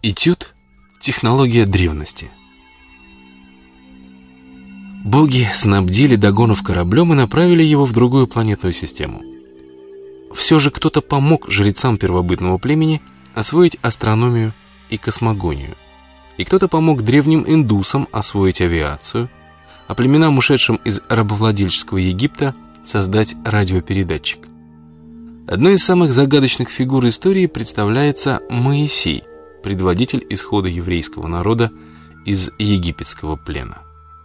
Этюд «Технология древности». Боги снабдили Дагонов кораблем и направили его в другую планетную систему. Все же кто-то помог жрецам первобытного племени освоить астрономию и космогонию. И кто-то помог древним индусам освоить авиацию, а племенам, ушедшим из рабовладельческого Египта, создать радиопередатчик. Одной из самых загадочных фигур истории представляется Моисей, предводитель исхода еврейского народа из египетского плена.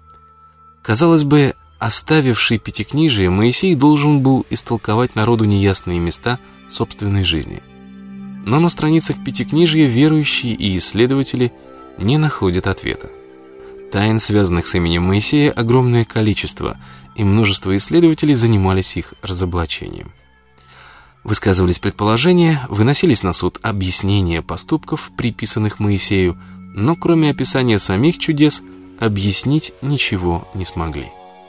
Казалось бы, оставивший Пятикнижие, Моисей должен был истолковать народу неясные места собственной жизни. Но на страницах Пятикнижия верующие и исследователи не находят ответа. Тайн, связанных с именем Моисея, огромное количество, и множество исследователей занимались их разоблачением. Высказывались предположения, выносились на суд объяснения поступков, приписанных Моисею, но кроме описания самих чудес, объяснить ничего не смогли.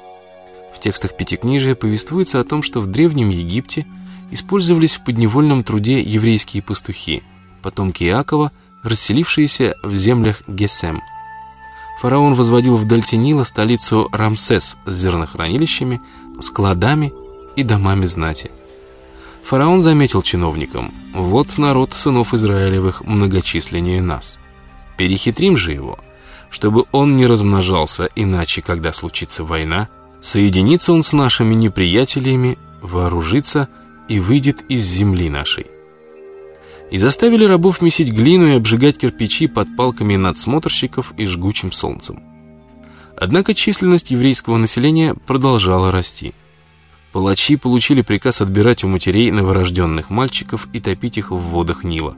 В текстах Пятикнижия повествуется о том, что в Древнем Египте использовались в подневольном труде еврейские пастухи, потомки Иакова, расселившиеся в землях Гесем. Фараон возводил в дельте Нила столицу Рамсес с зернохранилищами, складами и домами знати. Фараон заметил чиновникам: «Вот народ сынов Израилевых многочисленнее нас. Перехитрим же его, чтобы он не размножался, иначе, когда случится война, соединится он с нашими неприятелями, вооружится и выйдет из земли нашей». И заставили рабов месить глину и обжигать кирпичи под палками надсмотрщиков и жгучим солнцем. Однако численность еврейского населения продолжала расти. Палачи получили приказ отбирать у матерей новорожденных мальчиков и топить их в водах Нила.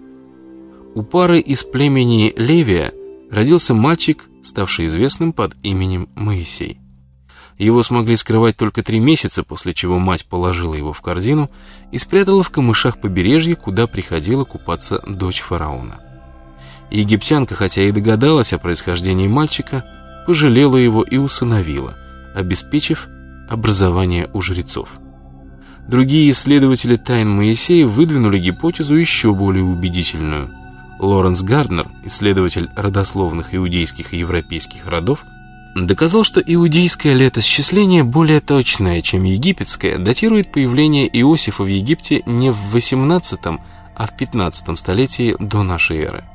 У пары из племени Левия родился мальчик, ставший известным под именем Моисей. Его смогли скрывать только 3 месяца, после чего мать положила его в корзину и спрятала в камышах побережья, куда приходила купаться дочь фараона. Египтянка, хотя и догадалась о происхождении мальчика, пожалела его и усыновила, обеспечив образование у жрецов. Другие исследователи тайн Моисея выдвинули гипотезу еще более убедительную. Лоренс Гарднер, исследователь родословных иудейских и европейских родов, доказал, что иудейское летосчисление более точное, чем египетское, датирует появление Иосифа в Египте не в 18, а в 15 столетии до нашей эры.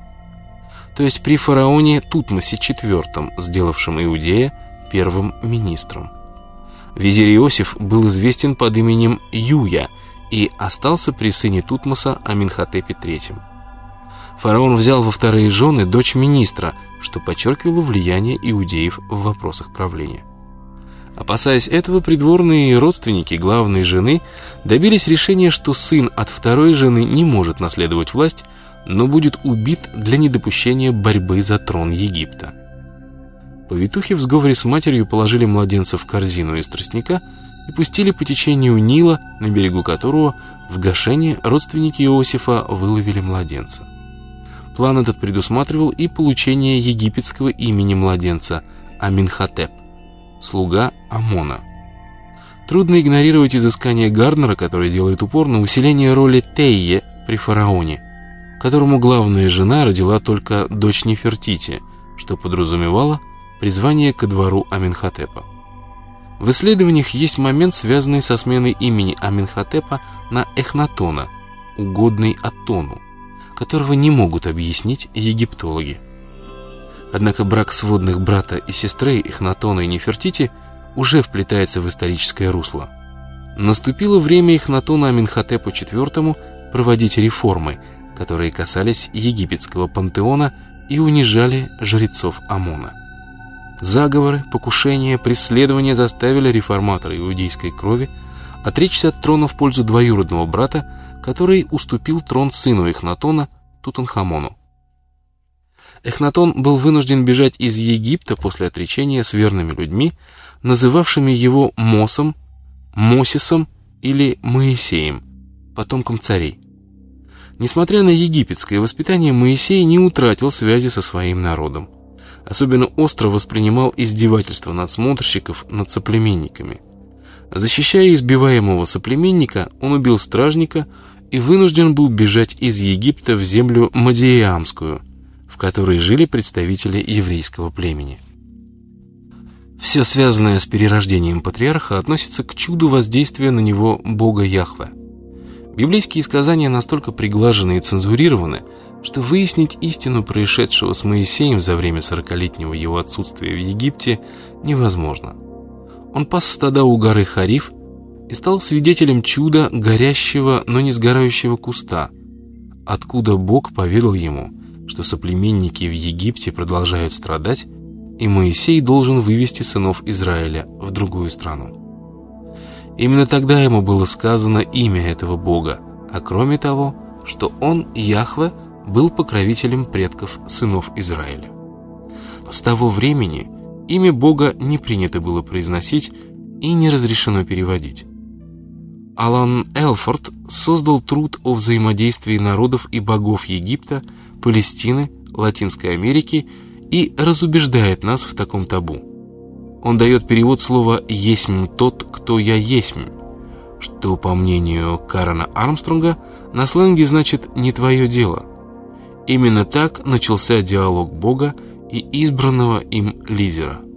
То есть при фараоне Тутмосе IV, сделавшем Иудея первым министром. Визирь Иосиф был известен под именем Юя и остался при сыне Тутмоса Аминхотепе III. Фараон взял во вторые жены дочь министра, что подчеркивало влияние иудеев в вопросах правления. Опасаясь этого, придворные родственники главной жены добились решения, что сын от второй жены не может наследовать власть, но будет убит для недопущения борьбы за трон Египта. Повитухи в сговоре с матерью положили младенца в корзину из тростника и пустили по течению Нила, на берегу которого в Гошене родственники Иосифа выловили младенца. План этот предусматривал и получение египетского имени младенца Аминхотеп, слуга Амона. Трудно игнорировать изыскание Гарднера, который делает упор на усиление роли Тейе при фараоне, которому главная жена родила только дочь Нефертити, что подразумевало призвание ко двору Аминхотепа. В исследованиях есть момент, связанный со сменой имени Аминхотепа на Эхнатона, угодный Атону, которого не могут объяснить египтологи. Однако брак сводных брата и сестры Эхнатона и Нефертити уже вплетается в историческое русло. Наступило время Эхнатона Аминхотепу IV проводить реформы, которые касались египетского пантеона и унижали жрецов Амона. Заговоры, покушения, преследования заставили реформатора иудейской крови отречься от трона в пользу двоюродного брата, который уступил трон сыну Эхнатона, Тутанхамону. Эхнатон был вынужден бежать из Египта после отречения с верными людьми, называвшими его Мосом, Мосисом или Моисеем, потомком царей. Несмотря на египетское воспитание, Моисей не утратил связи со своим народом. Особенно остро воспринимал издевательства надсмотрщиков над соплеменниками. Защищая избиваемого соплеменника, он убил стражника и вынужден был бежать из Египта в землю Мадиямскую, в которой жили представители еврейского племени. Все связанное с перерождением патриарха относится к чуду воздействия на него Бога Яхве. Библейские сказания настолько приглажены и цензурированы, что выяснить истину происшедшего с Моисеем за время 40-летнего его отсутствия в Египте невозможно. Он пас стада у горы Хариф и стал свидетелем чуда горящего, но не сгорающего куста, откуда Бог поведал ему, что соплеменники в Египте продолжают страдать, и Моисей должен вывести сынов Израиля в другую страну. Именно тогда ему было сказано имя этого Бога, а кроме того, что он, Яхве, был покровителем предков сынов Израиля. С того времени имя Бога не принято было произносить и не разрешено переводить. Алан Элфорд создал труд о взаимодействии народов и богов Египта, Палестины, Латинской Америки и разубеждает нас в таком табу. Он дает перевод слова «есмь тот, кто я есмь», что, по мнению Карена Армстронга, на сленге значит «не твое дело». Именно так начался диалог Бога и избранного им лидера.